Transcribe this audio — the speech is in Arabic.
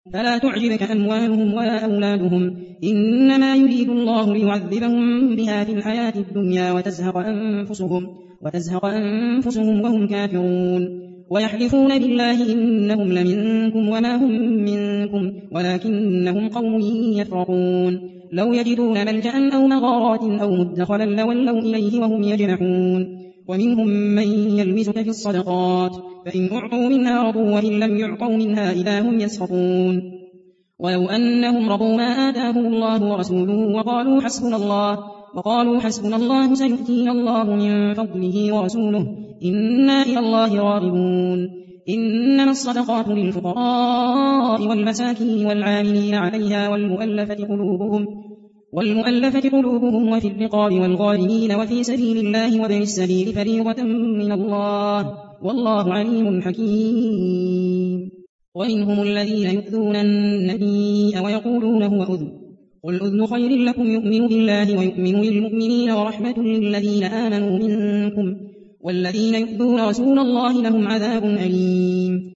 فلا تعجبك أموالهم ولا أولادهم إنما يريد الله ليعذبهم بها في الحياة الدنيا وتزهق أنفسهم وهم كافرون ويحلفون بالله إنهم لمنكم وما هم منكم ولكنهم قوم يفرقون لو يجدون ملجأ أو مغارات أو مدخلا لولوا إليه وهم يجمحون ومنهم من يلمزك في الصدقات فإن أعطوا منها رضوا وإن لم يعطوا منها إذا هم يسخطون ولو أنهم رضوا ما آتاهم الله ورسوله وقالوا حسبنا الله سيؤتينا الله من فضله ورسوله إنا إلى الله راغبون إنما الصدقات للفقراء والمساكين والعاملين عليها والمؤلفة قلوبهم وفي الرقاب والغارمين وفي سبيل الله وابن السبيل فريضة من الله والله عليم حكيم ومنهم الذين يؤذون النبي ويقولون هو أذن قل أذن خير لكم يؤمن بالله ويؤمن للمؤمنين ورحمة للذين آمنوا منكم والذين يؤذون رسول الله لهم عذاب أليم